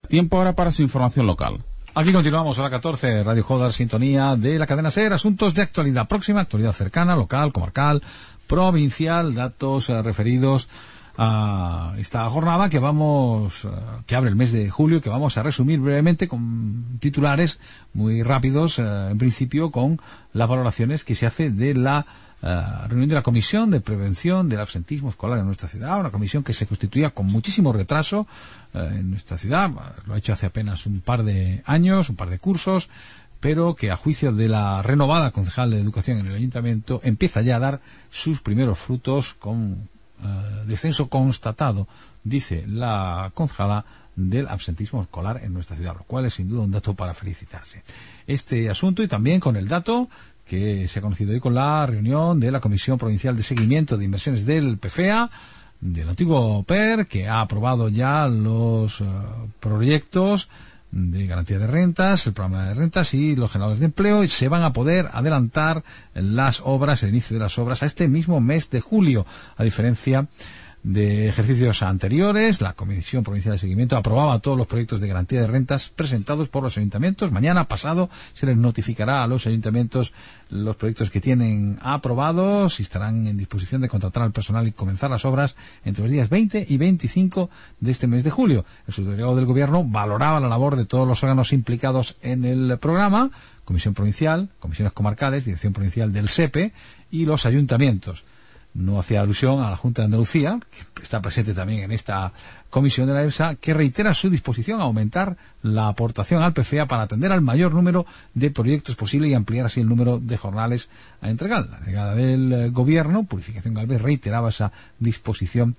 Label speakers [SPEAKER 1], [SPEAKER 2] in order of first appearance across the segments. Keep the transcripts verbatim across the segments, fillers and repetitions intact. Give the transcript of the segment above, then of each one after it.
[SPEAKER 1] Tiempo ahora para su información local.
[SPEAKER 2] Aquí continuamos a la catorce, Radio Jodar, sintonía de la cadena SER, asuntos de actualidad próxima, actualidad cercana, local, comarcal, provincial, datos eh, referidos a esta jornada que vamos, eh, que abre el mes de julio, que vamos a resumir brevemente con titulares muy rápidos, eh, en principio con las valoraciones que se hace de la Uh, reunión de la Comisión de Prevención del Absentismo Escolar en nuestra ciudad, una comisión que se constituía con muchísimo retraso uh, en nuestra ciudad, lo ha hecho hace apenas un par de años, un par de cursos, pero que a juicio de la renovada concejal de Educación en el Ayuntamiento empieza ya a dar sus primeros frutos con uh, descenso constatado, dice la concejala, del absentismo escolar en nuestra ciudad, lo cual es sin duda un dato para felicitarse. Este asunto y también con el dato que se ha conocido hoy con la reunión de la Comisión Provincial de Seguimiento de Inversiones del P F E A, del antiguo P E R, que ha aprobado ya los uh, proyectos de garantía de rentas, el programa de rentas y los generadores de empleo, y se van a poder adelantar las obras, el inicio de las obras, a este mismo mes de julio, a diferencia de ejercicios anteriores. La Comisión Provincial de Seguimiento aprobaba todos los proyectos de garantía de rentas presentados por los ayuntamientos. Mañana pasado se les notificará a los ayuntamientos los proyectos que tienen aprobados y estarán en disposición de contratar al personal y comenzar las obras entre los días veinte y veinticinco de este mes de julio. El subdelegado del Gobierno valoraba la labor de todos los órganos implicados en el programa: Comisión Provincial, Comisiones Comarcales, Dirección Provincial del S E P E y los ayuntamientos. No hacía alusión a la Junta de Andalucía, que está presente también en esta comisión de la EBSA, que reitera su disposición a aumentar la aportación al P F E A para atender al mayor número de proyectos posible y ampliar así el número de jornales a entregar. La delegada del Gobierno, Purificación Galvez, reiteraba esa disposición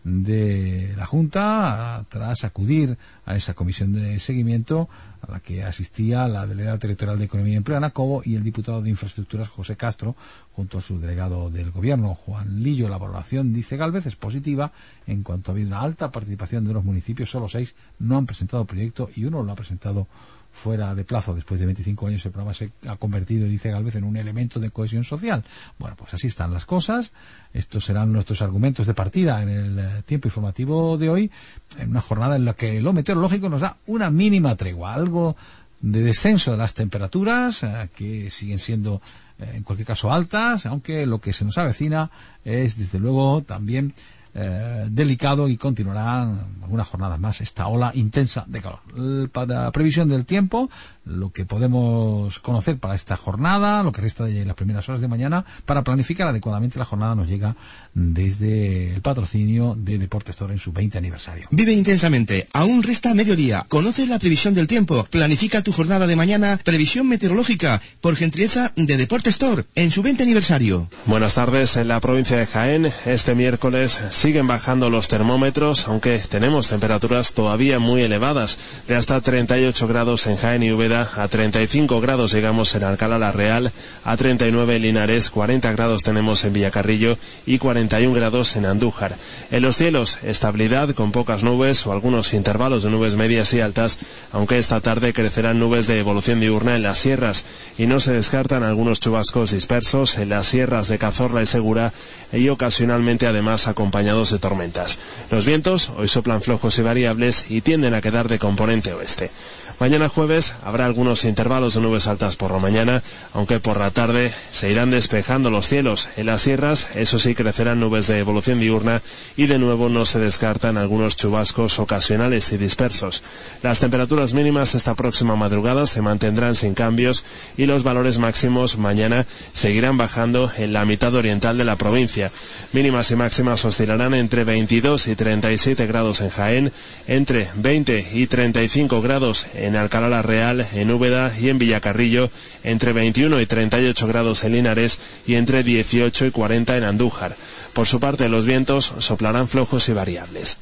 [SPEAKER 2] de la Junta tras acudir a esa comisión de seguimiento a la que asistía la delegada territorial de Economía y Empleo, Ana Cobo, y el diputado de Infraestructuras, José Castro, junto a su delegado del Gobierno, Juan Lillo. La valoración, dice Galvez, es positiva en cuanto ha habido una alta participación de los municipios. Solo seis no han presentado proyecto y uno lo ha presentado fuera de plazo. Después de veinticinco años el programa se ha convertido, dice Galvez, en un elemento de cohesión social. Bueno, pues así están las cosas. Estos serán nuestros argumentos de partida en el eh, tiempo informativo de hoy, en una jornada en la que lo meteorológico nos da una mínima tregua, algo de descenso de las temperaturas, eh, que siguen siendo eh, en cualquier caso altas, aunque lo que se nos avecina es desde luego también Eh, delicado, y continuarán algunas jornadas más esta ola intensa de calor. El, para la previsión del tiempo, lo que podemos conocer para esta jornada, lo que resta de las primeras horas de mañana, para planificar adecuadamente la jornada, nos llega desde el patrocinio de Deportes Store en su veinte aniversario.
[SPEAKER 3] Vive intensamente, aún resta mediodía. Conoce la previsión del tiempo, planifica tu jornada de mañana. Previsión meteorológica por gentileza de Deportes Store en su veinte aniversario.
[SPEAKER 4] Buenas tardes. En la provincia de Jaén, este miércoles siguen bajando los termómetros, aunque tenemos temperaturas todavía muy elevadas, de hasta treinta y ocho grados en Jaén y Úbeda, a treinta y cinco grados llegamos en Alcalá la Real, a treinta y nueve en Linares, cuarenta grados tenemos en Villacarrillo y cuarenta y un grados en Andújar. En los cielos, estabilidad con pocas nubes o algunos intervalos de nubes medias y altas, aunque esta tarde crecerán nubes de evolución diurna en las sierras y no se descartan algunos chubascos dispersos en las sierras de Cazorla y Segura, y ocasionalmente además acompañados de tormentas. Los vientos hoy soplan flojos y variables y tienden a quedar de componente oeste. Mañana jueves habrá algunos intervalos de nubes altas por la mañana, aunque por la tarde se irán despejando los cielos. En las sierras, eso sí, crecerán nubes de evolución diurna y de nuevo no se descartan algunos chubascos ocasionales y dispersos. Las temperaturas mínimas esta próxima madrugada se mantendrán sin cambios y los valores máximos mañana seguirán bajando en la mitad oriental de la provincia. Mínimas y máximas oscilarán entre veintidós y treinta y siete grados en Jaén, entre veinte y treinta y cinco grados en Alcalá la Real, en Úbeda y en Villacarrillo, entre veintiuno y treinta y ocho grados en Linares y entre dieciocho y cuarenta en Andújar. Por su parte, los vientos soplarán flojos y variables.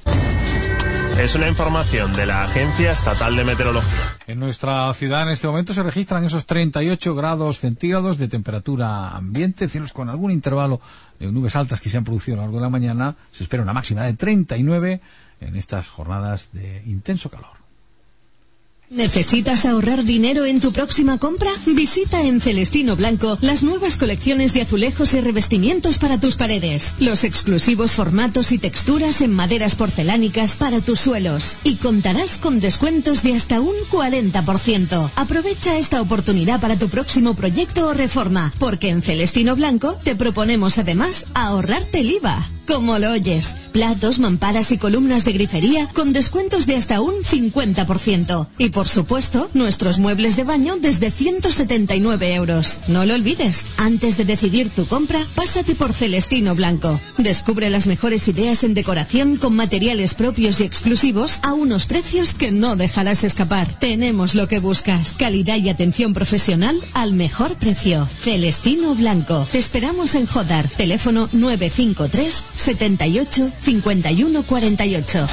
[SPEAKER 4] Es una información de la Agencia Estatal de Meteorología.
[SPEAKER 2] En nuestra ciudad en este momento se registran esos treinta y ocho grados centígrados de temperatura ambiente, cielos con algún intervalo de nubes altas que se han producido a lo largo de la mañana. Se espera una máxima de treinta y nueve en estas jornadas de intenso calor.
[SPEAKER 5] ¿Necesitas ahorrar dinero en tu próxima compra? Visita en Celestino Blanco las nuevas colecciones de azulejos y revestimientos para tus paredes, los exclusivos formatos y texturas en maderas porcelánicas para tus suelos, y contarás con descuentos de hasta un cuarenta por ciento. Aprovecha esta oportunidad para tu próximo proyecto o reforma, porque en Celestino Blanco te proponemos además ahorrarte el I V A. Como lo oyes, platos, mamparas y columnas de grifería con descuentos de hasta un cincuenta por ciento. Y por supuesto, nuestros muebles de baño desde ciento setenta y nueve euros. No lo olvides, antes de decidir tu compra, pásate por Celestino Blanco. Descubre las mejores ideas en decoración con materiales propios y exclusivos a unos precios que no dejarás escapar. Tenemos lo que buscas, calidad y atención profesional al mejor precio. Celestino Blanco. Te esperamos en Jodar, teléfono nueve cinco tres setenta y ocho cincuenta y uno cuarenta y ocho.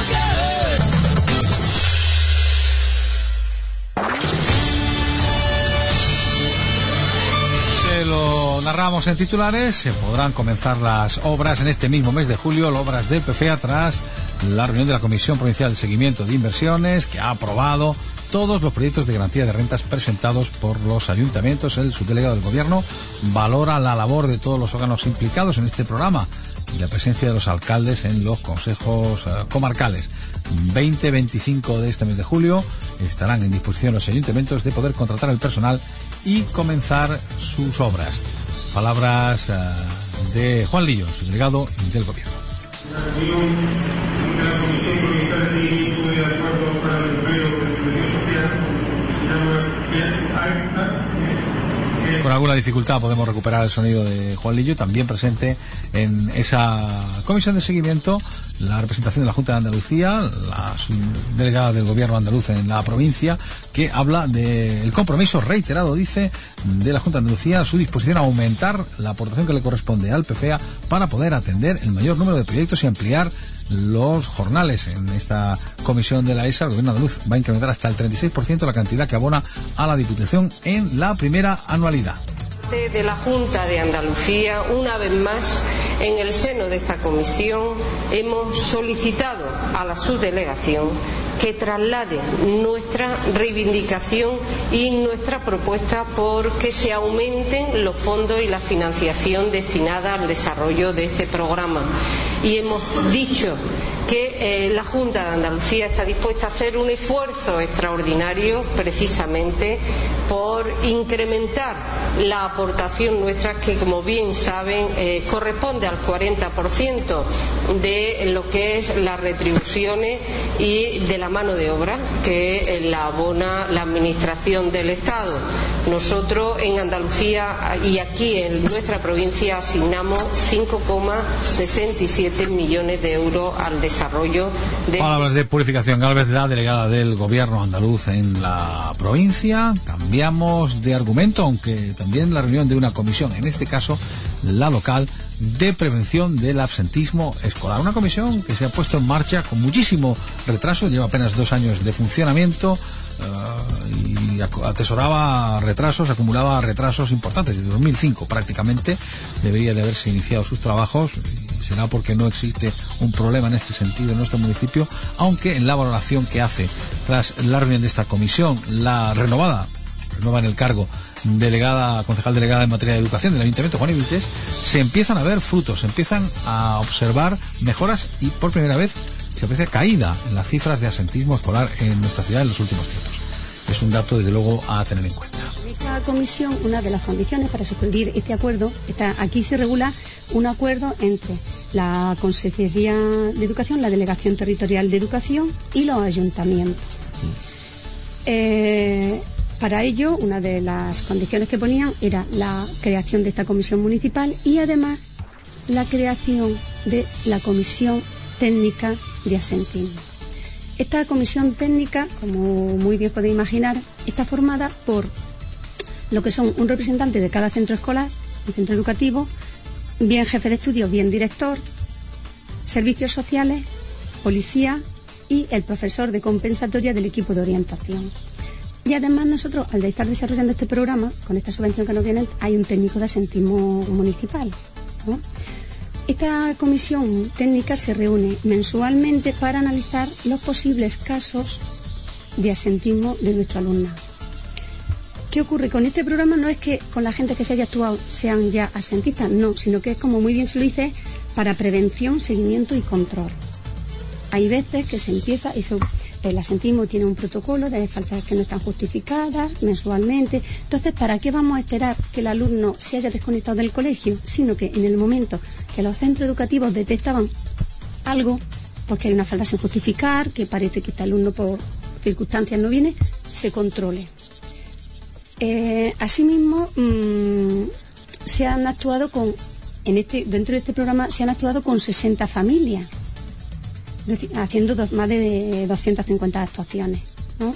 [SPEAKER 2] Se lo narramos en titulares. Se podrán comenzar las obras en este mismo mes de julio, las obras del P F E A, tras la reunión de la Comisión Provincial de Seguimiento de Inversiones, que ha aprobado todos los proyectos de garantía de rentas presentados por los ayuntamientos. El subdelegado del Gobierno valora la labor de todos los órganos implicados en este programa y la presencia de los alcaldes en los consejos uh, comarcales. veinte veinticinco de este mes de julio estarán en disposición los ayuntamientos de poder contratar el personal y comenzar sus obras. Palabras uh, de Juan Lillo, subdelegado del Gobierno. Con alguna dificultad podemos recuperar el sonido de Juan Lillo, también presente en esa comisión de seguimiento la representación de la Junta de Andalucía, la delegada del Gobierno andaluz en la provincia, que habla del compromiso reiterado, dice, de la Junta de Andalucía, su disposición a aumentar la aportación que le corresponde al P F E A para poder atender el mayor número de proyectos y ampliar los jornales. En esta comisión de la E S A, el Gobierno andaluz va a incrementar hasta el treinta y seis por ciento la cantidad que abona a la Diputación en la primera anualidad.
[SPEAKER 6] De la Junta de Andalucía, una vez más, en el seno de esta comisión, hemos solicitado a la subdelegación que traslade nuestra reivindicación y nuestra propuesta por que se aumenten los fondos y la financiación destinada al desarrollo de este programa. Y hemos dicho que eh, la Junta de Andalucía está dispuesta a hacer un esfuerzo extraordinario precisamente por incrementar la aportación nuestra, que como bien saben eh, corresponde al cuarenta por ciento de lo que es las retribuciones y de la mano de obra que eh, la abona la Administración del Estado. Nosotros en Andalucía y aquí en nuestra provincia asignamos cinco coma sesenta y siete millones de euros al desarrollo de...
[SPEAKER 2] Palabras de Purificación Gálvez, la delegada del Gobierno andaluz en la provincia. Cambiamos de argumento, aunque también la reunión de una comisión, en este caso la local, de prevención del absentismo escolar. Una comisión que se ha puesto en marcha con muchísimo retraso, lleva apenas dos años de funcionamiento uh, y atesoraba retrasos, acumulaba retrasos importantes. Desde dos mil cinco prácticamente debería de haberse iniciado sus trabajos, y será porque no existe un problema en este sentido en nuestro municipio, aunque en la valoración que hace tras la reunión de esta comisión, la renovada, renova en el cargo, delegada, concejal delegada en materia de educación del Ayuntamiento, Juan Vilches, se empiezan a ver frutos, se empiezan a observar mejoras y por primera vez se aprecia caída en las cifras de absentismo escolar en nuestra ciudad en los últimos tiempos. Es un dato, desde luego, a tener en cuenta.
[SPEAKER 7] Esta comisión, una de las condiciones para suscribir este acuerdo, está, aquí se regula un acuerdo entre la Consejería de Educación, la Delegación Territorial de Educación y los ayuntamientos. Eh, Para ello, una de las condiciones que ponían era la creación de esta comisión municipal y además la creación de la comisión técnica de absentismo. Esta comisión técnica, como muy bien podéis imaginar, está formada por lo que son un representante de cada centro escolar, un centro educativo, bien jefe de estudio, bien director, servicios sociales, policía y el profesor de compensatoria del equipo de orientación. Y además nosotros, al estar desarrollando este programa, con esta subvención que nos viene, hay un técnico de absentismo municipal, ¿no? Esta comisión técnica se reúne mensualmente para analizar los posibles casos de asentismo de nuestro alumnado. ¿Qué ocurre? Con este programa no es que con la gente que se haya actuado sean ya asentistas, no, sino que es, como muy bien se lo dice, para prevención, seguimiento y control. Hay veces que se empieza, eso, el asentismo tiene un protocolo de faltas que no están justificadas mensualmente. Entonces, ¿para qué vamos a esperar que el alumno se haya desconectado del colegio? Sino que en el momento que los centros educativos detectaban algo, porque hay una falta sin justificar, que parece que este alumno por circunstancias no viene, se controle. Eh, asimismo, mmm, se han actuado con, en este, dentro de este programa, se han actuado con sesenta familias, haciendo dos, más de doscientas cincuenta actuaciones, ¿no?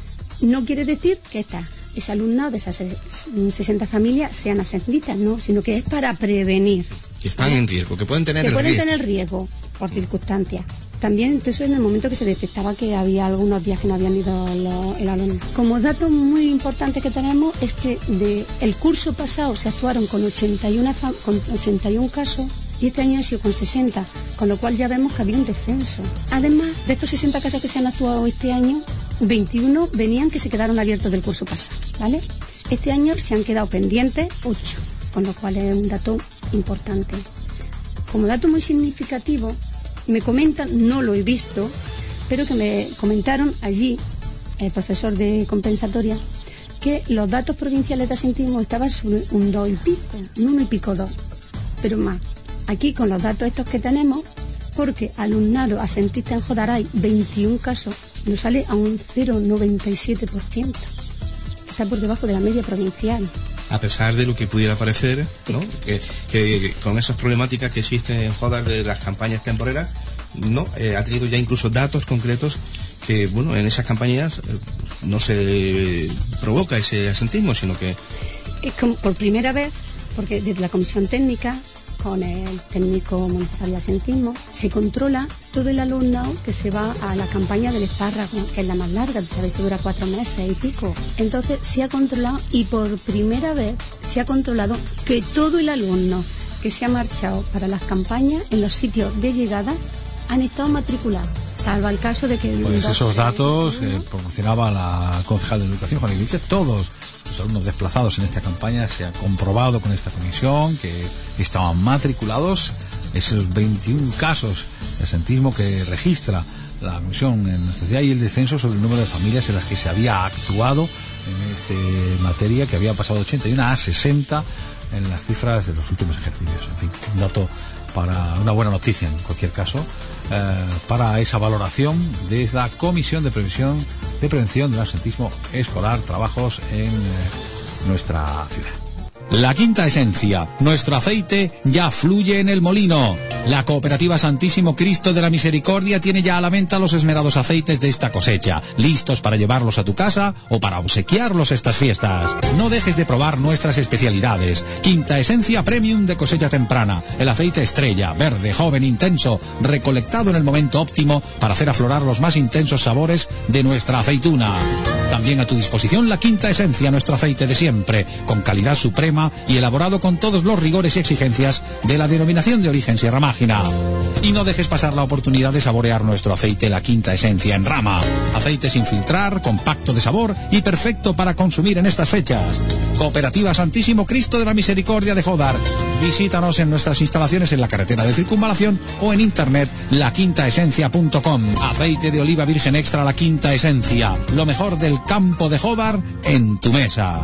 [SPEAKER 7] No quiere decir que esta, ese alumnado de esas sesenta familias sean asentistas, no, sino que es para prevenir.
[SPEAKER 3] Que están en riesgo, que pueden tener
[SPEAKER 7] que
[SPEAKER 3] el
[SPEAKER 7] pueden
[SPEAKER 3] riesgo.
[SPEAKER 7] tener riesgo por circunstancias. También entonces en el momento que se detectaba que había algunos días que no habían ido los, el alumno. Como dato muy importante que tenemos es que de el curso pasado se actuaron con ochenta y uno, con ochenta y uno casos y este año ha sido con sesenta, con lo cual ya vemos que había un descenso. Además, de estos sesenta casos que se han actuado este año, veintiuno venían que se quedaron abiertos del curso pasado, ¿vale? Este año se han quedado pendientes ocho, con lo cual es un dato importante. Como dato muy significativo, me comentan, no lo he visto, pero que me comentaron allí, el profesor de compensatoria, que los datos provinciales de asentismo estaban sobre un dos y pico, un uno y pico dos, pero más. Aquí con los datos estos que tenemos, porque alumnado asentista en Jodar hay veintiún casos, nos sale a un cero coma noventa y siete por ciento. Está por debajo de la media provincial.
[SPEAKER 3] A pesar de lo que pudiera parecer, ¿no? que, que con esas problemáticas que existen en Jodar de las campañas temporeras, no, eh, ha tenido ya incluso datos concretos que, bueno, en esas campañas eh, no se provoca ese asentismo, sino que...
[SPEAKER 7] Es como por primera vez, porque desde la comisión técnica, con el técnico municipal de asentismo, se controla todo el alumnado que se va a la campaña del espárrago, que es la más larga, sabéis que dura cuatro meses y pico. Entonces se ha controlado y por primera vez se ha controlado que todo el alumno que se ha marchado para las campañas en los sitios de llegada han estado matriculados, salvo el caso de que...
[SPEAKER 2] Pues esos datos eh, proporcionaba la concejal de Educación, Juan Iglesias, todos los alumnos desplazados en esta campaña se ha comprobado con esta comisión que estaban matriculados. Esos veintiún casos de asentismo que registra la comisión en nuestra ciudad y el descenso sobre el número de familias en las que se había actuado en esta materia, que había pasado de ochenta y uno a sesenta en las cifras de los últimos ejercicios. En fin, un dato para una buena noticia en cualquier caso, eh, para esa valoración de la Comisión de Previsión de Prevención del Asentismo Escolar, trabajos en eh, nuestra ciudad.
[SPEAKER 8] La quinta esencia, nuestro aceite ya fluye en el molino. La Cooperativa Santísimo Cristo de la Misericordia tiene ya a la venta los esmerados aceites de esta cosecha, listos para llevarlos a tu casa o para obsequiarlos estas fiestas. No dejes de probar nuestras especialidades. Quinta esencia premium de cosecha temprana, el aceite estrella, verde, joven, intenso, recolectado en el momento óptimo para hacer aflorar los más intensos sabores de nuestra aceituna. También a tu disposición la quinta esencia, nuestro aceite de siempre, con calidad suprema y elaborado con todos los rigores y exigencias de la denominación de origen Sierra Mágina. Y no dejes pasar la oportunidad de saborear nuestro aceite La Quinta Esencia en rama. Aceite sin filtrar, compacto de sabor y perfecto para consumir en estas fechas. Cooperativa Santísimo Cristo de la Misericordia de Jodar. Visítanos en nuestras instalaciones en la carretera de Circunvalación o en internet la quinta esencia punto com. Aceite de oliva virgen extra La Quinta Esencia. Lo mejor del campo de Jodar en tu mesa.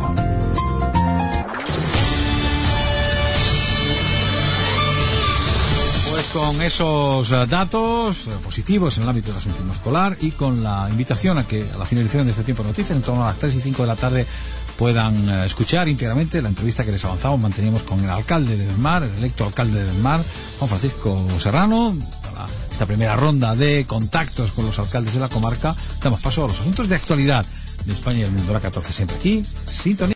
[SPEAKER 2] Con esos uh, datos uh, positivos en el ámbito del asentismo escolar y con la invitación a que a la finalización de este tiempo de noticias, en torno a las tres y cinco de la tarde, puedan uh, escuchar íntegramente la entrevista que les avanzamos, manteníamos con el alcalde de Del Mar, el electo alcalde de Del Mar, Juan Francisco Serrano, para esta primera ronda de contactos con los alcaldes de la comarca. Damos paso a los asuntos de actualidad de España y el mundo. La catorce siempre aquí, sintonía.